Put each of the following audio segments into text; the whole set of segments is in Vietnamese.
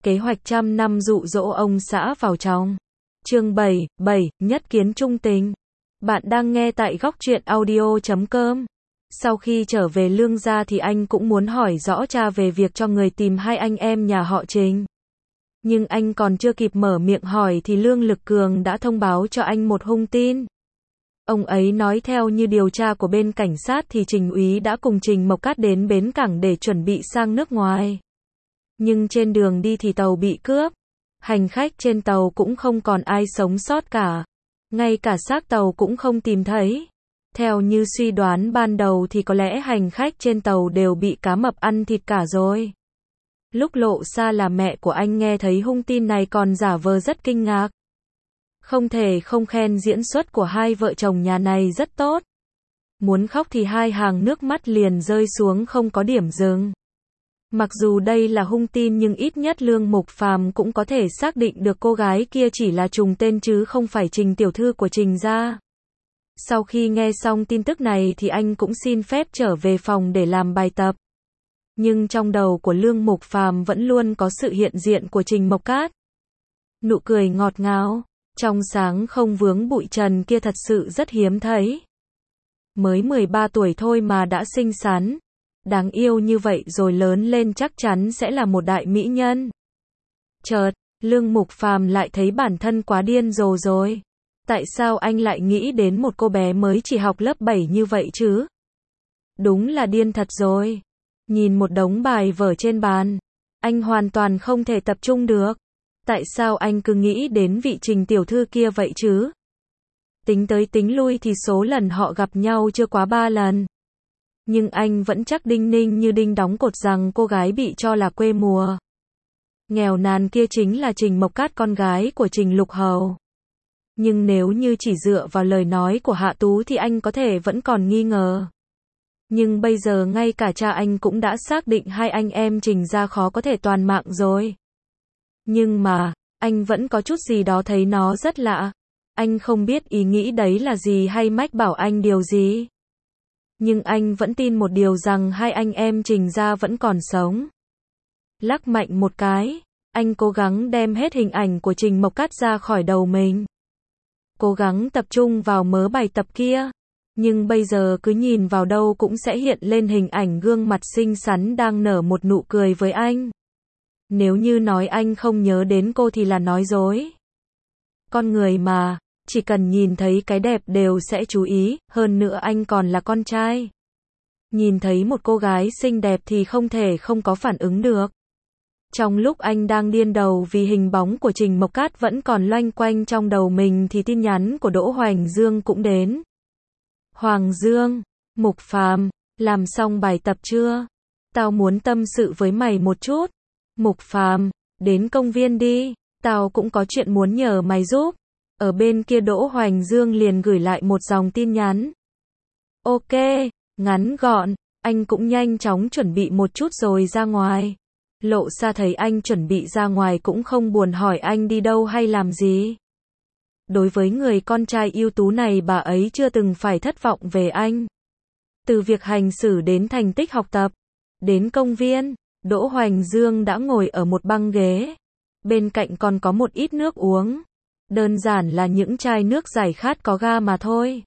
Kế hoạch trăm năm dụ dỗ ông xã vào trong. Chương 7, nhất kiến trung tình. Bạn đang nghe tại góc truyện audio.com. Sau khi trở về Lương gia thì anh cũng muốn hỏi rõ cha về việc cho người tìm hai anh em nhà họ Trình. Nhưng anh còn chưa kịp mở miệng hỏi thì Lương Lực Cường đã thông báo cho anh một hung tin. Ông ấy nói theo như điều tra của bên cảnh sát thì Trình úy đã cùng Trình Mộc Cát đến bến cảng để chuẩn bị sang nước ngoài. Nhưng trên đường đi thì tàu bị cướp. Hành khách trên tàu cũng không còn ai sống sót cả. Ngay cả xác tàu cũng không tìm thấy. Theo như suy đoán ban đầu thì có lẽ hành khách trên tàu đều bị cá mập ăn thịt cả rồi. Lúc Lộ Sa là mẹ của anh nghe thấy hung tin này còn giả vờ rất kinh ngạc. Không thể không khen diễn xuất của hai vợ chồng nhà này rất tốt. Muốn khóc thì hai hàng nước mắt liền rơi xuống không có điểm dừng. Mặc dù đây là hung tin nhưng ít nhất Lương Mục Phàm cũng có thể xác định được cô gái kia chỉ là trùng tên chứ không phải Trình tiểu thư của Trình gia. Sau khi nghe xong tin tức này thì anh cũng xin phép trở về phòng để làm bài tập. Nhưng trong đầu của Lương Mục Phàm vẫn luôn có sự hiện diện của Trình Mộc Cát. Nụ cười ngọt ngào, trong sáng không vướng bụi trần kia thật sự rất hiếm thấy. Mới 13 tuổi thôi mà đã xinh xắn, đáng yêu như vậy rồi lớn lên chắc chắn sẽ là một đại mỹ nhân. Chợt, Lương Mục Phàm lại thấy bản thân quá điên rồ rồi. Tại sao anh lại nghĩ đến một cô bé mới chỉ học lớp 7 như vậy chứ? Đúng là điên thật rồi. Nhìn một đống bài vở trên bàn, anh hoàn toàn không thể tập trung được. Tại sao anh cứ nghĩ đến vị Trình tiểu thư kia vậy chứ? Tính tới tính lui thì số lần họ gặp nhau chưa quá 3 lần. Nhưng anh vẫn chắc đinh ninh như đinh đóng cột rằng cô gái bị cho là quê mùa nghèo nàn kia chính là Trình Mộc Cát, con gái của Trình Lục Hầu. Nhưng nếu như chỉ dựa vào lời nói của Hạ Tú thì anh có thể vẫn còn nghi ngờ. Nhưng bây giờ ngay cả cha anh cũng đã xác định hai anh em Trình gia khó có thể toàn mạng rồi. Nhưng mà, anh vẫn có chút gì đó thấy nó rất lạ. Anh không biết ý nghĩ đấy là gì hay mách bảo anh điều gì. Nhưng anh vẫn tin một điều rằng hai anh em Trình gia vẫn còn sống. Lắc mạnh một cái, anh cố gắng đem hết hình ảnh của Trình Mộc Cát ra khỏi đầu mình. Cố gắng tập trung vào mớ bài tập kia. Nhưng bây giờ cứ nhìn vào đâu cũng sẽ hiện lên hình ảnh gương mặt xinh xắn đang nở một nụ cười với anh. Nếu như nói anh không nhớ đến cô thì là nói dối. Con người mà, chỉ cần nhìn thấy cái đẹp đều sẽ chú ý, hơn nữa anh còn là con trai. Nhìn thấy một cô gái xinh đẹp thì không thể không có phản ứng được. Trong lúc anh đang điên đầu vì hình bóng của Trình Mộc Cát vẫn còn loanh quanh trong đầu mình thì tin nhắn của Đỗ Hoành Dương cũng đến. Hoàng Dương, Mục Phàm, làm xong bài tập chưa? Tao muốn tâm sự với mày một chút. Mục Phàm, đến công viên đi, tao cũng có chuyện muốn nhờ mày giúp. Ở bên kia Đỗ Hoành Dương liền gửi lại một dòng tin nhắn. Ok, ngắn gọn, anh cũng nhanh chóng chuẩn bị một chút rồi ra ngoài. Lộ Sa thấy anh chuẩn bị ra ngoài cũng không buồn hỏi anh đi đâu hay làm gì. Đối với người con trai ưu tú này bà ấy chưa từng phải thất vọng về anh. Từ việc hành xử đến thành tích học tập, đến công viên, Đỗ Hoành Dương đã ngồi ở một băng ghế. Bên cạnh còn có một ít nước uống. Đơn giản là những chai nước giải khát có ga mà thôi.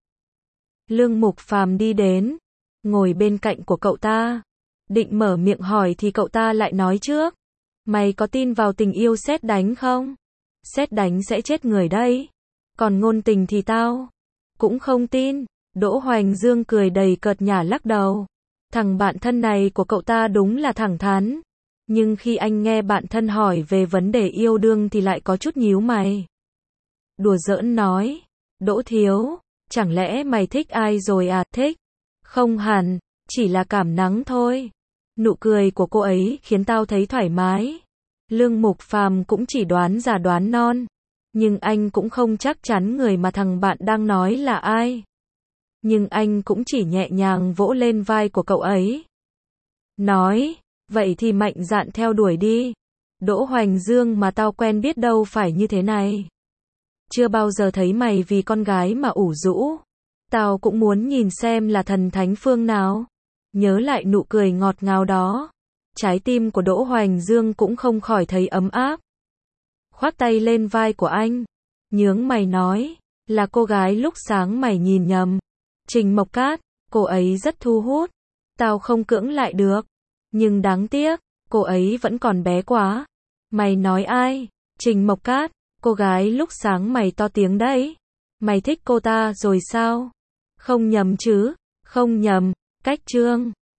Lương Mục Phàm đi đến, ngồi bên cạnh của cậu ta. Định mở miệng hỏi thì cậu ta lại nói trước. Mày có tin vào tình yêu sét đánh không? Sét đánh sẽ chết người đấy. Còn ngôn tình thì tao cũng không tin. Đỗ Hoành Dương cười đầy cợt nhả lắc đầu. Thằng bạn thân này của cậu ta đúng là thẳng thắn. Nhưng khi anh nghe bạn thân hỏi về vấn đề yêu đương thì lại có chút nhíu mày. Đùa giỡn nói. Đỗ thiếu, chẳng lẽ mày thích ai rồi à? Thích? Không hẳn, chỉ là cảm nắng thôi. Nụ cười của cô ấy khiến tao thấy thoải mái. Lương Mục Phàm cũng chỉ đoán già đoán non. Nhưng anh cũng không chắc chắn người mà thằng bạn đang nói là ai. Nhưng anh cũng chỉ nhẹ nhàng vỗ lên vai của cậu ấy. Nói, vậy thì mạnh dạn theo đuổi đi. Đỗ Hoành Dương mà tao quen biết đâu phải như thế này. Chưa bao giờ thấy mày vì con gái mà ủ rũ. Tao cũng muốn nhìn xem là thần thánh phương nào. Nhớ lại nụ cười ngọt ngào đó. Trái tim của Đỗ Hoành Dương cũng không khỏi thấy ấm áp. Khoác tay lên vai của anh, nhướng mày nói, là cô gái lúc sáng mày nhìn nhầm. Trình Mộc Cát, cô ấy rất thu hút. Tao không cưỡng lại được. Nhưng đáng tiếc, cô ấy vẫn còn bé quá. Mày nói ai? Trình Mộc Cát, cô gái lúc sáng mày to tiếng đấy. Mày thích cô ta rồi sao? Không nhầm chứ? Không nhầm. Cách Trương